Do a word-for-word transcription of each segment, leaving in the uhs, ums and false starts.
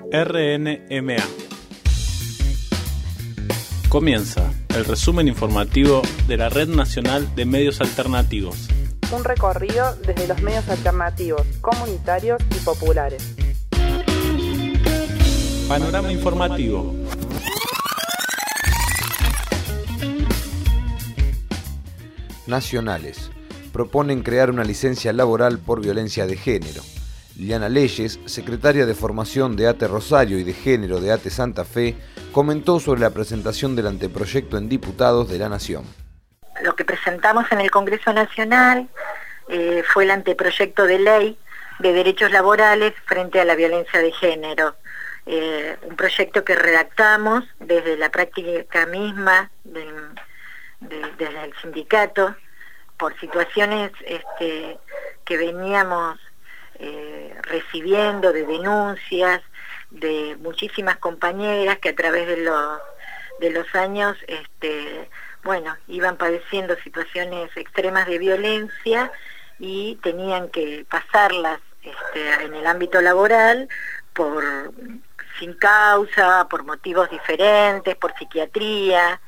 R N M A. Comienza el resumen informativo de la Red Nacional de Medios Alternativos. Un recorrido desde los medios alternativos, comunitarios y populares. Panorama informativo. Nacionales. Proponen crear una licencia laboral por violencia de género. Liliana Leyes, secretaria de Formación de ATE Rosario y de Género de ATE Santa Fe, comentó sobre la presentación del anteproyecto en Diputados de la Nación. Lo que presentamos en el Congreso Nacional eh, fue el anteproyecto de ley de derechos laborales frente a la violencia de género. Eh, un proyecto que redactamos desde la práctica misma, del, de, desde el sindicato, por situaciones este, que veníamos eh, recibiendo de denuncias de muchísimas compañeras que a través de los, de los años este, bueno, iban padeciendo situaciones extremas de violencia y tenían que pasarlas este, en el ámbito laboral por sin causa, por motivos diferentes, por psiquiatría.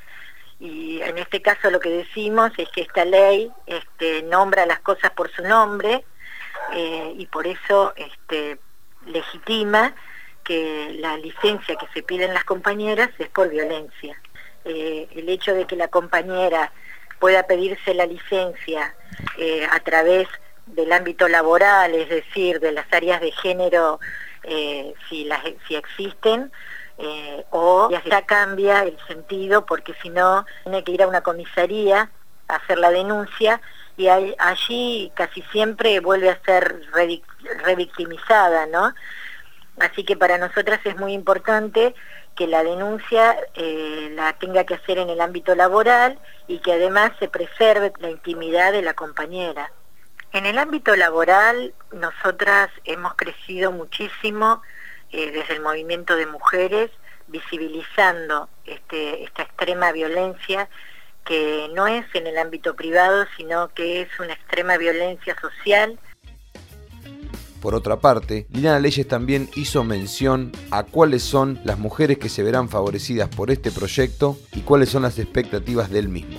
Y en este caso lo que decimos es que esta ley este, nombra las cosas por su nombre eh, y por eso este, legitima que la licencia que se piden las compañeras es por violencia. Eh, el hecho de que la compañera pueda pedirse la licencia eh, a través del ámbito laboral, es decir, de las áreas de género, eh, si, las, si existen, Eh, o ya cambia el sentido, porque si no tiene que ir a una comisaría a hacer la denuncia y hay, allí casi siempre vuelve a ser revictimizada, ¿no? Así que para nosotras es muy importante que la denuncia eh, la tenga que hacer en el ámbito laboral y que además se preserve la intimidad de la compañera. En el ámbito laboral nosotras hemos crecido muchísimo Eh, desde el movimiento de mujeres, visibilizando este, esta extrema violencia que no es en el ámbito privado, sino que es una extrema violencia social. Por otra parte, Liliana Leyes también hizo mención a cuáles son las mujeres que se verán favorecidas por este proyecto y cuáles son las expectativas del mismo.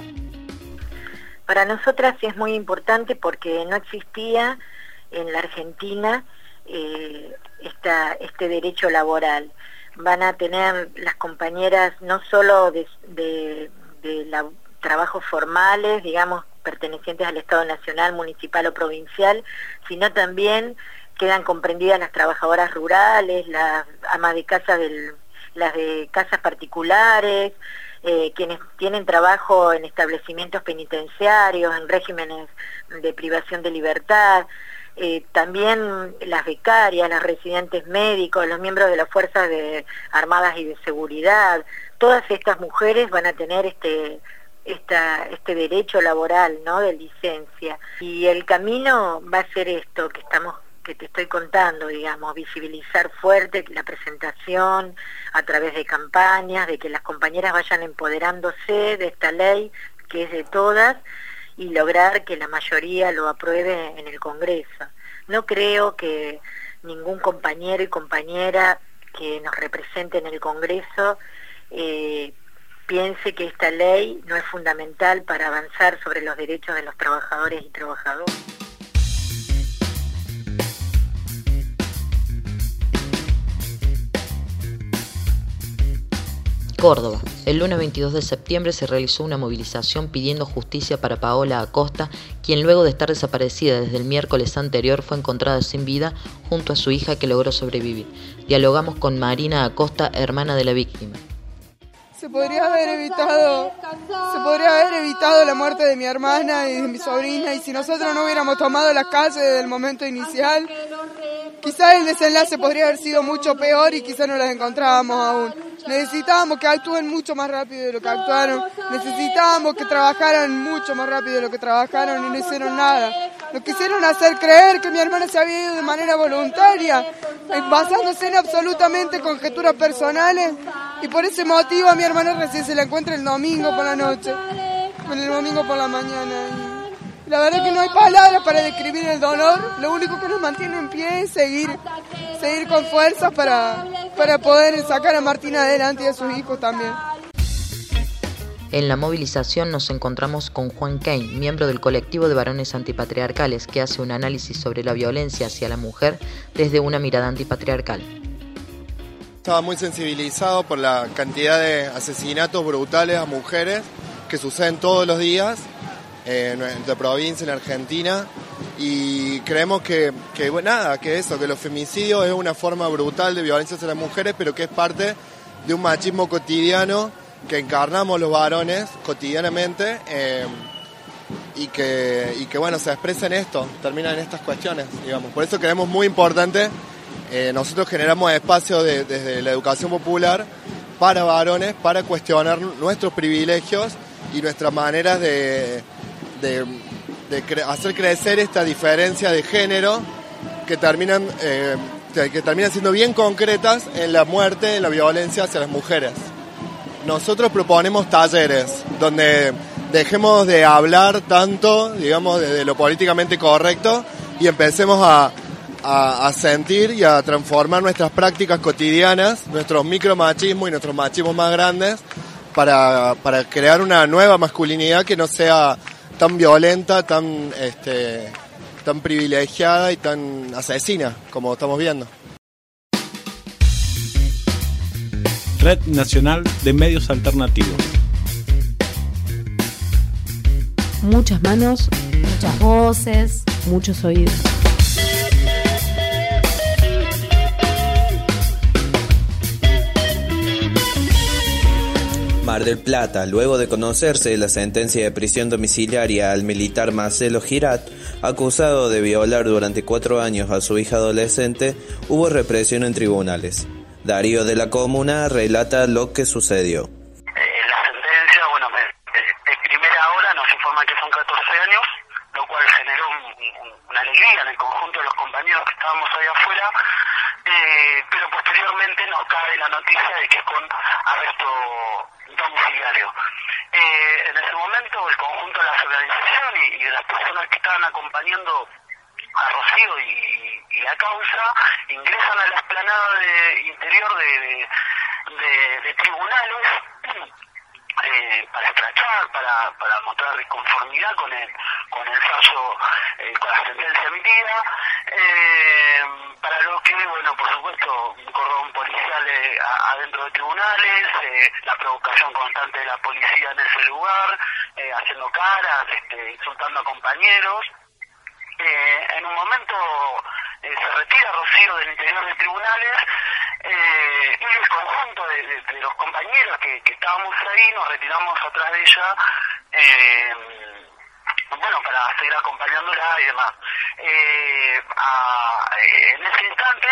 Para nosotras es muy importante porque no existía en la Argentina eh, Esta, este derecho laboral. Van a tener las compañeras no solo de, de, de la, trabajos formales, digamos, pertenecientes al Estado nacional, municipal o provincial, sino también quedan comprendidas las trabajadoras rurales, las amas de casa, del, las de casas particulares, eh, quienes tienen trabajo en establecimientos penitenciarios, en regímenes de privación de libertad. Eh, también las becarias, las residentes médicos, los miembros de las Fuerzas de Armadas y de Seguridad, todas estas mujeres van a tener este, esta, este derecho laboral, ¿no?, de licencia. Y el camino va a ser esto que estamos, que te estoy contando, digamos, visibilizar fuerte la presentación a través de campañas, de que las compañeras vayan empoderándose de esta ley que es de todas, y lograr que la mayoría lo apruebe en el Congreso. No creo que ningún compañero y compañera que nos represente en el Congreso eh, piense que esta ley no es fundamental para avanzar sobre los derechos de los trabajadores y trabajadoras. Córdoba. El lunes veintidós de septiembre se realizó una movilización pidiendo justicia para Paola Acosta, quien luego de estar desaparecida desde el miércoles anterior fue encontrada sin vida junto a su hija que logró sobrevivir. Dialogamos con Marina Acosta, hermana de la víctima. Se podría haber evitado, se podría haber evitado la muerte de mi hermana y de mi sobrina, y si nosotros no hubiéramos tomado las calles desde el momento inicial, quizás el desenlace podría haber sido mucho peor y quizás no las encontrábamos aún. Necesitábamos que actúen mucho más rápido de lo que actuaron, necesitábamos que trabajaran mucho más rápido de lo que trabajaron y no hicieron nada. Nos quisieron hacer creer que mi hermana se había ido de manera voluntaria, basándose en absolutamente conjeturas personales, y por ese motivo a mi hermana recién se la encuentra el domingo por la noche, el domingo por la mañana. Y la verdad que no hay palabras para describir el dolor, lo único que nos mantiene en pie es seguir, seguir con fuerzas para... para poder sacar a Martina adelante y a sus hijos también. En la movilización nos encontramos con Juan Kane, miembro del colectivo de varones antipatriarcales, que hace un análisis sobre la violencia hacia la mujer desde una mirada antipatriarcal. Estaba muy sensibilizado por la cantidad de asesinatos brutales a mujeres que suceden todos los días en nuestra provincia, en Argentina, y creemos que, que bueno, nada, que eso, que los femicidios es una forma brutal de violencia hacia las mujeres, pero que es parte de un machismo cotidiano que encarnamos los varones cotidianamente eh, y que y que bueno se expresa en esto, termina en estas cuestiones, digamos. Por eso creemos muy importante, eh, nosotros generamos espacios de, desde la educación popular para varones, para cuestionar nuestros privilegios y nuestras maneras de, de, de cre- hacer crecer esta diferencia de género que terminan, eh, que terminan siendo bien concretas en la muerte, en la violencia hacia las mujeres. Nosotros proponemos talleres donde dejemos de hablar tanto, digamos, de, de lo políticamente correcto y empecemos a, a, a sentir y a transformar nuestras prácticas cotidianas, nuestros micromachismos y nuestros machismos más grandes para, para crear una nueva masculinidad que no sea tan violenta, tan, este, tan privilegiada y tan asesina como estamos viendo. Red Nacional de Medios Alternativos. Muchas manos, muchas voces, muchos oídos. Mar del Plata, luego de conocerse la sentencia de prisión domiciliaria al militar Marcelo Girat, acusado de violar durante cuatro años a su hija adolescente, hubo represión en tribunales. Darío de la Comuna relata lo que sucedió. Eh, la sentencia, bueno, de, de primera hora nos informa que son catorce años, lo cual generó un, un, una alegría en el conjunto de los compañeros que estábamos ahí afuera, eh, pero posteriormente nos cae la noticia de que es con arresto domiciliario. Eh, en ese momento el conjunto de las organizaciones y, y de las personas que estaban acompañando a Rocío y, y la causa ingresan a la explanada de interior de, de, de, de tribunales eh, para escrachar, para, para mostrar disconformidad con el con el fallo, eh, con la sentencia emitida, eh, para lo que, bueno, por supuesto, un cordón policial eh, adentro de tribunales, eh, la provocación constante de la policía en ese lugar, eh, haciendo caras, este, insultando a compañeros. Eh, en un momento eh, se retira Rocío del interior de tribunales eh, y el conjunto de, de, de los compañeros que, que estábamos ahí nos retiramos atrás de ella, eh, bueno, para seguir acompañándola y demás. Eh, a, eh, en ese instante,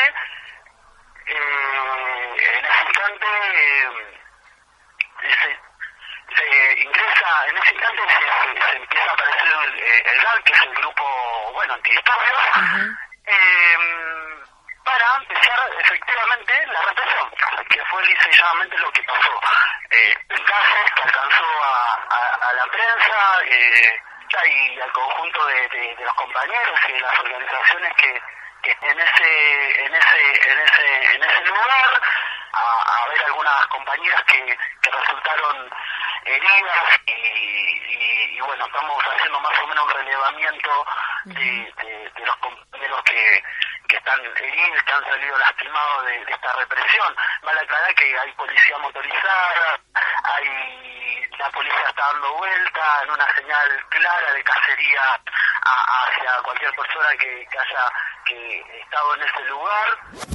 eh, en ese instante eh, se, se ingresa, en ese instante se, se, se empieza a aparecer el, el G A L, que es el grupo, bueno, antidisturbios, uh-huh. eh, para empezar efectivamente la represión, que fue lisa y llanamente lo que pasó. Eh, mensajes que alcanzó a, a, a la prensa eh, y al conjunto de, de, de los compañeros y de las organizaciones que, que en ese en ese en ese en ese lugar, a, a ver algunas compañeras que, que resultaron heridas y, y, y bueno, estamos haciendo más o menos un relevamiento de, de, de los compañeros que, que están heridos, que han salido lastimados de, de esta represión. Vale aclarar que hay policía motorizada, hay la policía está dando vuelta en una señal clara de cacería a, hacia cualquier persona que, que haya que estado en ese lugar.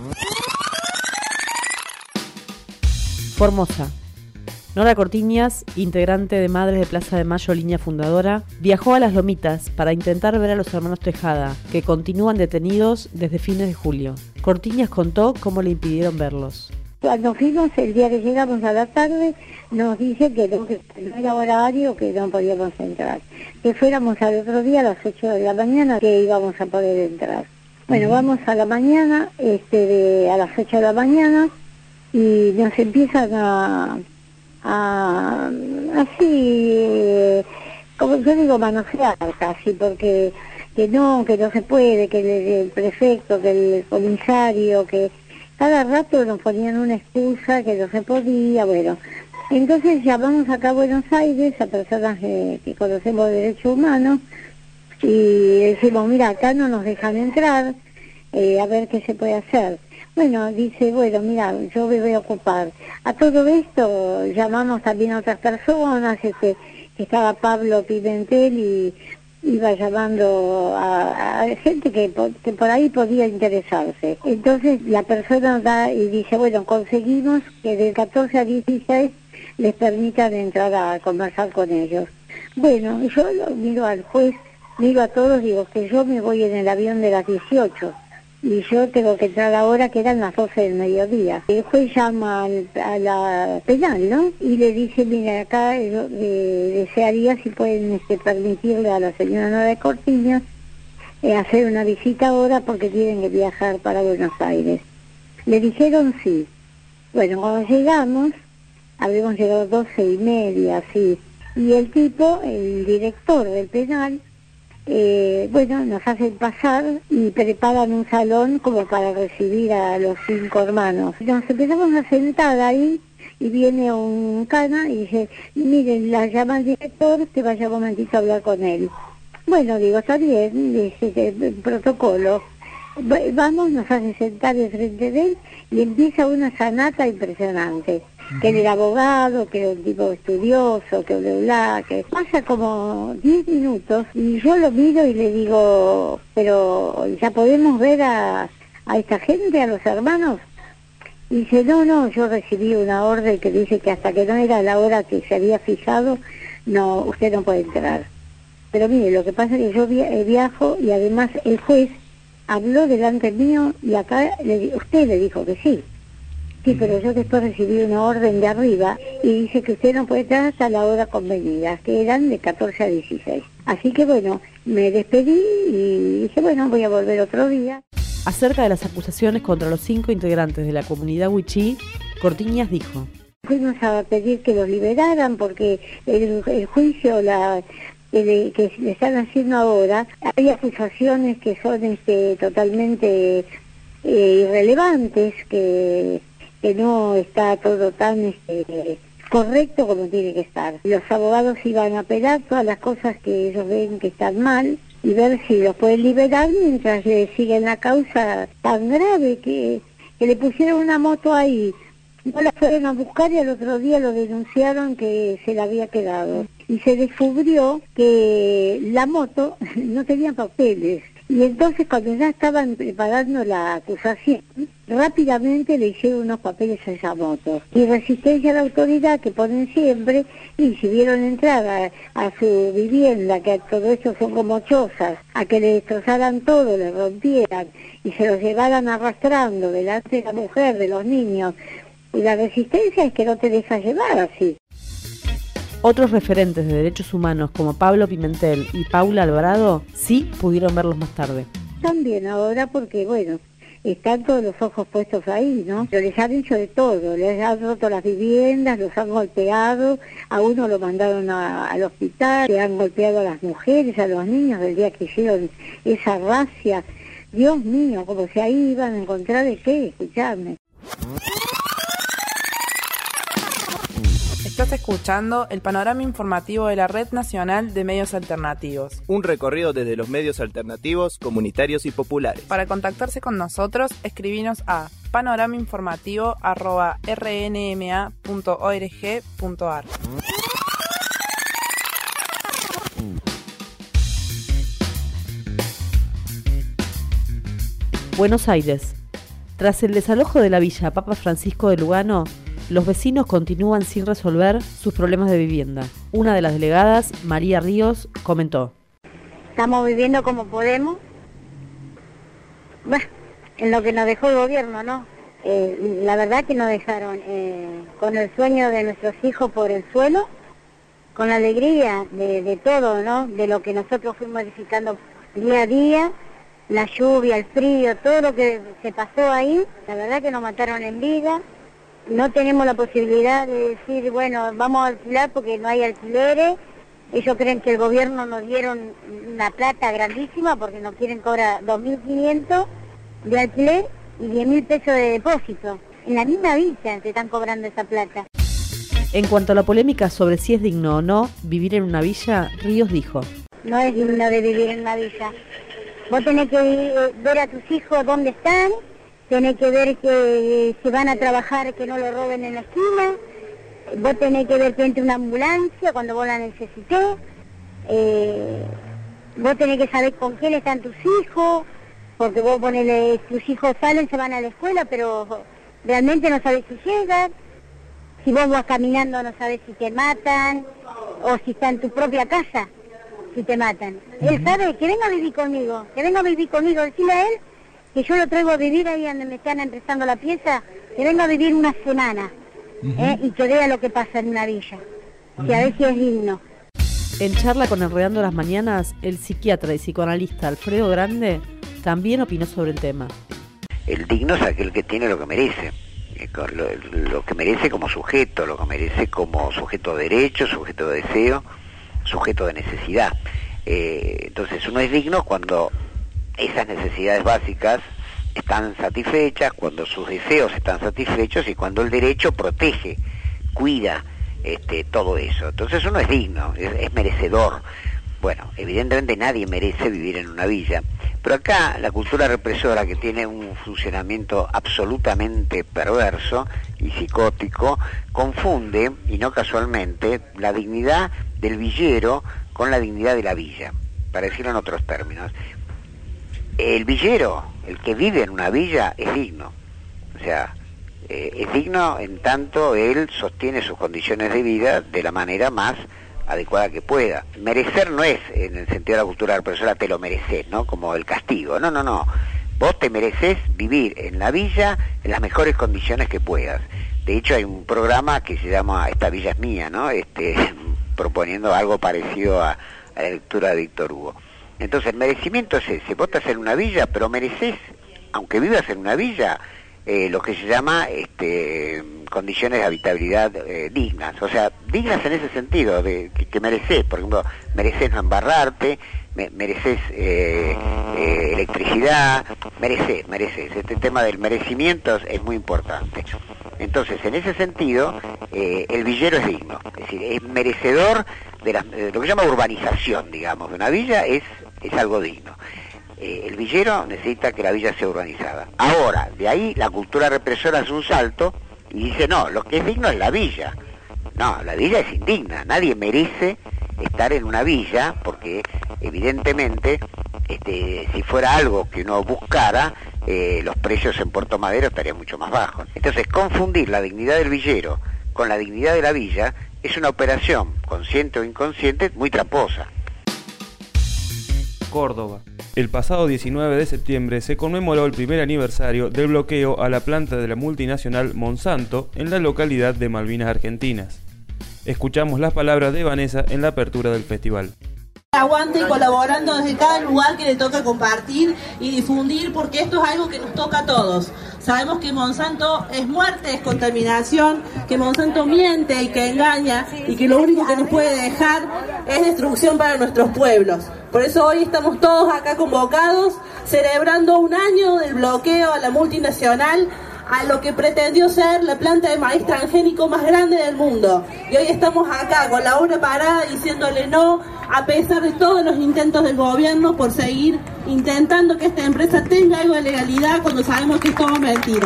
Formosa. Nora Cortiñas, integrante de Madres de Plaza de Mayo, línea fundadora, viajó a Las Lomitas para intentar ver a los hermanos Tejada, que continúan detenidos desde fines de julio. Cortiñas contó cómo le impidieron verlos. Cuando fuimos, el día que llegamos a la tarde, nos dice que no, que no era horario, que no podíamos entrar. Que fuéramos al otro día a las ocho de la mañana, que íbamos a poder entrar. Bueno, vamos a la mañana, este, de, a las ocho de la mañana, y nos empiezan a... a así, como yo digo, manosear casi, porque que no, que no se puede, que el, el prefecto, que el comisario, que... cada rato nos ponían una excusa que no se podía, bueno. Entonces llamamos acá a Buenos Aires a personas eh, que conocemos de derechos humanos y decimos, mira, acá no nos dejan entrar, eh, a ver qué se puede hacer. Bueno, dice, bueno, mira, yo me voy a ocupar. A todo esto llamamos también a otras personas, este, que estaba Pablo Pimentel y iba llamando a, a gente que, que por ahí podía interesarse. Entonces la persona da y dice, bueno, conseguimos que del catorce al dieciséis les permitan entrar a conversar con ellos. Bueno, yo lo miro al juez, miro a todos, digo que yo me voy en el avión de las dieciocho y yo tengo que entrar ahora, que eran las doce del mediodía. El juez llama al, a la penal, ¿no? Y le dice, mira, acá yo, eh, desearía si pueden este, permitirle a la señora Nora de Cortiñas eh, hacer una visita ahora porque tienen que viajar para Buenos Aires. Le dijeron sí. Bueno, cuando llegamos, habíamos llegado doce y media, así, y el tipo, el director del penal, Eh, bueno, nos hacen pasar y preparan un salón como para recibir a los cinco hermanos. Nos empezamos a sentar ahí y viene un cana y dice, miren, la llama el director, que vaya un momentito a hablar con él. Bueno, digo, está bien, dice, el protocolo. Vamos, nos hace sentar enfrente de él y empieza una sanata impresionante. Que él era abogado, que era un tipo estudioso, que bla, bla, que pasa como diez minutos y yo lo miro y le digo, pero ¿ya podemos ver a, a esta gente, a los hermanos? Y dice, no, no, yo recibí una orden que dice que hasta que no era la hora que se había fijado, no, usted no puede entrar. Pero mire, lo que pasa es que yo viajo y además el juez habló delante mío y acá le, usted le dijo que sí. Sí, pero yo después recibí una orden de arriba y dice que usted no puede entrar hasta la hora convenida, que eran de catorce a dieciséis. Así que bueno, me despedí y dije, bueno, voy a volver otro día. Acerca de las acusaciones contra los cinco integrantes de la comunidad Wichí, Cortiñas dijo: fuimos a pedir que los liberaran porque el, el juicio la, el, que le están haciendo ahora, hay acusaciones que son este, totalmente eh, irrelevantes, que... que no está todo tan este, correcto como tiene que estar. Los abogados iban a apelar todas las cosas que ellos ven que están mal y ver si los pueden liberar mientras le siguen la causa tan grave que, que le pusieron una moto ahí. No la fueron a buscar y al otro día lo denunciaron que se la había quedado. Y se descubrió que la moto no tenía papeles. Y entonces cuando ya estaban preparando la acusación, rápidamente le hicieron unos papeles a esa moto. Y resistencia a la autoridad que ponen siempre, y si vieron entrar a, a su vivienda, que todo esto son como chozas, a que le destrozaran todo, le rompieran y se los llevaran arrastrando delante de la mujer, de los niños. Y la resistencia es que no te deja llevar así. Otros referentes de derechos humanos como Pablo Pimentel y Paula Alvarado sí pudieron verlos más tarde. También ahora porque, bueno, están todos los ojos puestos ahí, ¿no? Pero les han hecho de todo, les han roto las viviendas, los han golpeado, a uno lo mandaron a, al hospital, le han golpeado a las mujeres, a los niños del día que hicieron esa racia. Dios mío, como si ahí iban a encontrar de qué, escuchadme. Estás escuchando el panorama informativo de la Red Nacional de Medios Alternativos. Un recorrido desde los medios alternativos, comunitarios y populares. Para contactarse con nosotros, escribinos a panoramainformativo arroba r n m a punto org punto a r. Buenos Aires. Tras el desalojo de la villa Papa Francisco de Lugano, los vecinos continúan sin resolver sus problemas de vivienda. Una de las delegadas, María Ríos, comentó: estamos viviendo como podemos, bueno, en lo que nos dejó el gobierno, ¿no? Eh, la verdad que nos dejaron eh, con el sueño de nuestros hijos por el suelo, con la alegría de, de todo, ¿no? De lo que nosotros fuimos modificando día a día, la lluvia, el frío, todo lo que se pasó ahí, la verdad que nos mataron en vida. No tenemos la posibilidad de decir, bueno, vamos a alquilar porque no hay alquileres. Ellos creen que el gobierno nos dieron una plata grandísima porque nos quieren cobrar dos mil quinientos de alquiler y diez mil pesos de depósito. En la misma villa se están cobrando esa plata. En cuanto a la polémica sobre si es digno o no vivir en una villa, Ríos dijo: No es digno de vivir en una villa. Vos tenés que ver a tus hijos dónde están, tenés que ver que si van a trabajar que no lo roben en la esquina, vos tenés que ver que entre una ambulancia cuando vos la necesités, eh, vos tenés que saber con quién están tus hijos, porque vos ponele, tus hijos salen, se van a la escuela, pero realmente no sabés si llegan. Si vos vas caminando no sabés si te matan, o si está en tu propia casa, si te matan. Él sabe que venga a vivir conmigo, que venga a vivir conmigo, decirle a él que yo lo traigo a vivir ahí donde me están empezando la pieza, que venga a vivir una semana, ¿eh? Y que vea lo que pasa en una villa, que a ver si es digno. En charla con Enredando las Mañanas, el psiquiatra y psicoanalista Alfredo Grande también opinó sobre el tema. El digno es aquel que tiene lo que merece. Lo, lo que merece como sujeto, lo que merece como sujeto de derecho, sujeto de deseo, sujeto de necesidad. Eh, entonces uno es digno cuando esas necesidades básicas están satisfechas, cuando sus deseos están satisfechos y cuando el derecho protege, cuida este, todo eso. Entonces uno es digno, es, es merecedor. Bueno, evidentemente nadie merece vivir en una villa, pero acá la cultura represora, que tiene un funcionamiento absolutamente perverso y psicótico, confunde, y no casualmente, la dignidad del villero con la dignidad de la villa, para decirlo en otros términos. El villero, el que vive en una villa, es digno, o sea, eh, es digno en tanto él sostiene sus condiciones de vida de la manera más adecuada que pueda. Merecer no es, en el sentido de la cultura de la persona, te lo mereces, ¿no? Como el castigo. No, no, no. Vos te mereces vivir en la villa en las mejores condiciones que puedas. De hecho, hay un programa que se llama Esta Villa es Mía, ¿no? Este, proponiendo algo parecido a, a la lectura de Víctor Hugo. Entonces, el merecimiento es ese. Vos estás en una villa, pero mereces, aunque vivas en una villa, eh, lo que se llama este, condiciones de habitabilidad eh, dignas, o sea, dignas en ese sentido, de que, que mereces, por ejemplo, mereces no embarrarte, me, mereces eh, eh, electricidad, mereces, mereces, este tema del merecimiento es, es muy importante. Entonces, en ese sentido, eh, el villero es digno, es decir, es merecedor de, la, de lo que se llama urbanización, digamos, de una villa es, es algo digno. Eh, el villero necesita que la villa sea urbanizada. Ahora, de ahí la cultura represora hace un salto y dice, no, lo que es digno es la villa. No, la villa es indigna, nadie merece estar en una villa, porque evidentemente, este, si fuera algo que uno buscara, eh, los precios en Puerto Madero estarían mucho más bajos. Entonces, confundir la dignidad del villero con la dignidad de la villa es una operación, consciente o inconsciente, muy tramposa. Córdoba. El pasado diecinueve de septiembre se conmemoró el primer aniversario del bloqueo a la planta de la multinacional Monsanto en la localidad de Malvinas Argentinas. Escuchamos las palabras de Vanessa en la apertura del festival. Aguante colaborando desde cada lugar que le toca compartir y difundir, porque esto es algo que nos toca a todos. Sabemos que Monsanto es muerte, es contaminación, que Monsanto miente y que engaña y que lo único que nos puede dejar es destrucción para nuestros pueblos. Por eso hoy estamos todos acá convocados celebrando un año del bloqueo a la multinacional, a lo que pretendió ser la planta de maíz transgénico más grande del mundo. Y hoy estamos acá con la una parada diciéndole no, a pesar de todos los intentos del gobierno por seguir intentando que esta empresa tenga algo de legalidad cuando sabemos que es todo mentira.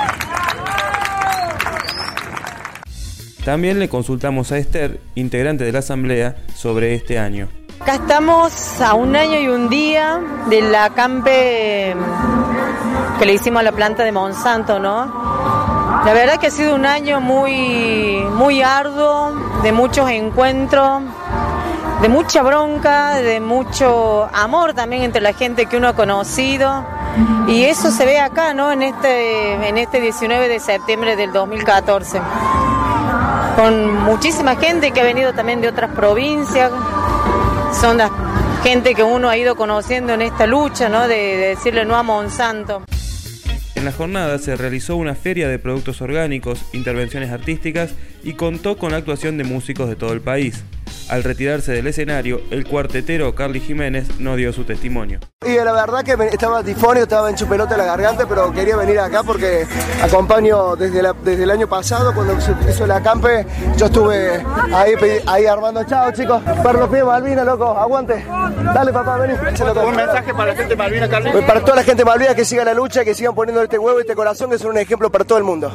También le consultamos a Esther, integrante de la asamblea, sobre este año. Acá estamos a un año y un día de la campe que le hicimos a la planta de Monsanto, ¿no? La verdad que ha sido un año muy, muy arduo, de muchos encuentros, de mucha bronca, de mucho amor también entre la gente que uno ha conocido, y eso se ve acá, ¿no? En este, en este diecinueve de septiembre del dos mil catorce, con muchísima gente que ha venido también de otras provincias. Son la gente que uno ha ido conociendo en esta lucha, ¿no? De, de decirle no a Monsanto. En la jornada se realizó una feria de productos orgánicos, intervenciones artísticas y contó con la actuación de músicos de todo el país. Al retirarse del escenario, el cuartetero Carly Jiménez nos dio su testimonio. Y la verdad que estaba tifónico, estaba en chupelota la garganta, pero quería venir acá porque acompaño desde, la, desde el año pasado, cuando se hizo la acampe, yo estuve ahí, ahí armando. Chao chicos, para los pies Malvinas, loco, aguante. Dale papá, vení. Un mensaje para la gente de Malvinas, Carly. Para toda la gente de Malvinas que siga la lucha, que sigan poniendo este huevo y este corazón, que son un ejemplo para todo el mundo.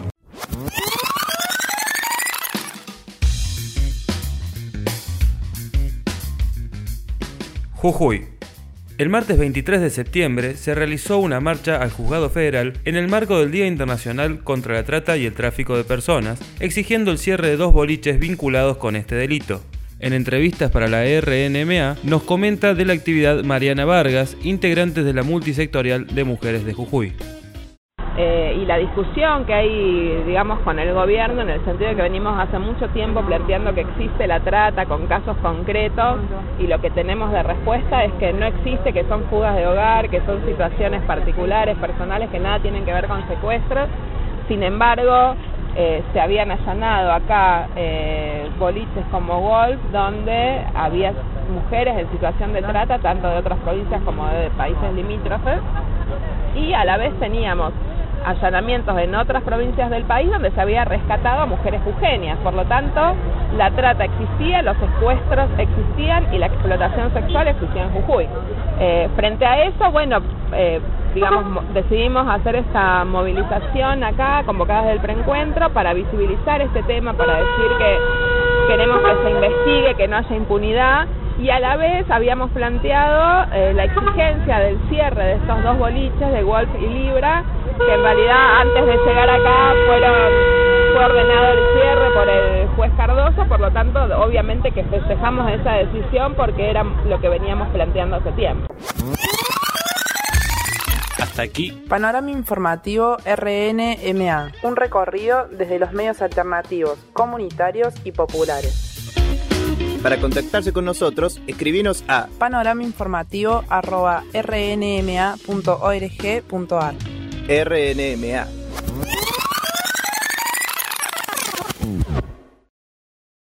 Jujuy. El martes veintitrés de septiembre se realizó una marcha al Juzgado Federal en el marco del Día Internacional contra la Trata y el Tráfico de Personas, exigiendo el cierre de dos boliches vinculados con este delito. En entrevistas para la R N M A nos comenta de la actividad Mariana Vargas, integrante de la multisectorial de Mujeres de Jujuy. Eh, y la discusión que hay, digamos, con el gobierno, en el sentido de que venimos hace mucho tiempo planteando que existe la trata con casos concretos, y lo que tenemos de respuesta es que no existe, que son fugas de hogar, que son situaciones particulares, personales, que nada tienen que ver con secuestros. Sin embargo, eh, se habían allanado acá eh, boliches como Wolf, donde había mujeres en situación de trata, tanto de otras provincias como de países limítrofes, y a la vez teníamos allanamientos en otras provincias del país donde se había rescatado a mujeres jujeñas. Por lo tanto, la trata existía, los secuestros existían y la explotación sexual existía en Jujuy. Eh, frente a eso, bueno, eh, digamos, decidimos hacer esta movilización acá, convocada desde el preencuentro, para visibilizar este tema, para decir que queremos que se investigue, que no haya impunidad, y a la vez habíamos planteado eh, la exigencia del cierre de estos dos boliches, de Wolf y Libra, que en realidad antes de llegar acá fueron, fue ordenado el cierre por el juez Cardoso, por lo tanto obviamente que festejamos esa decisión porque era lo que veníamos planteando hace tiempo. Hasta aquí. Panorama informativo R N M A, un recorrido desde los medios alternativos, comunitarios y populares. Para contactarse con nosotros, escribinos a panoramainformativo arroba r n m a punto org punto a r. R N M A,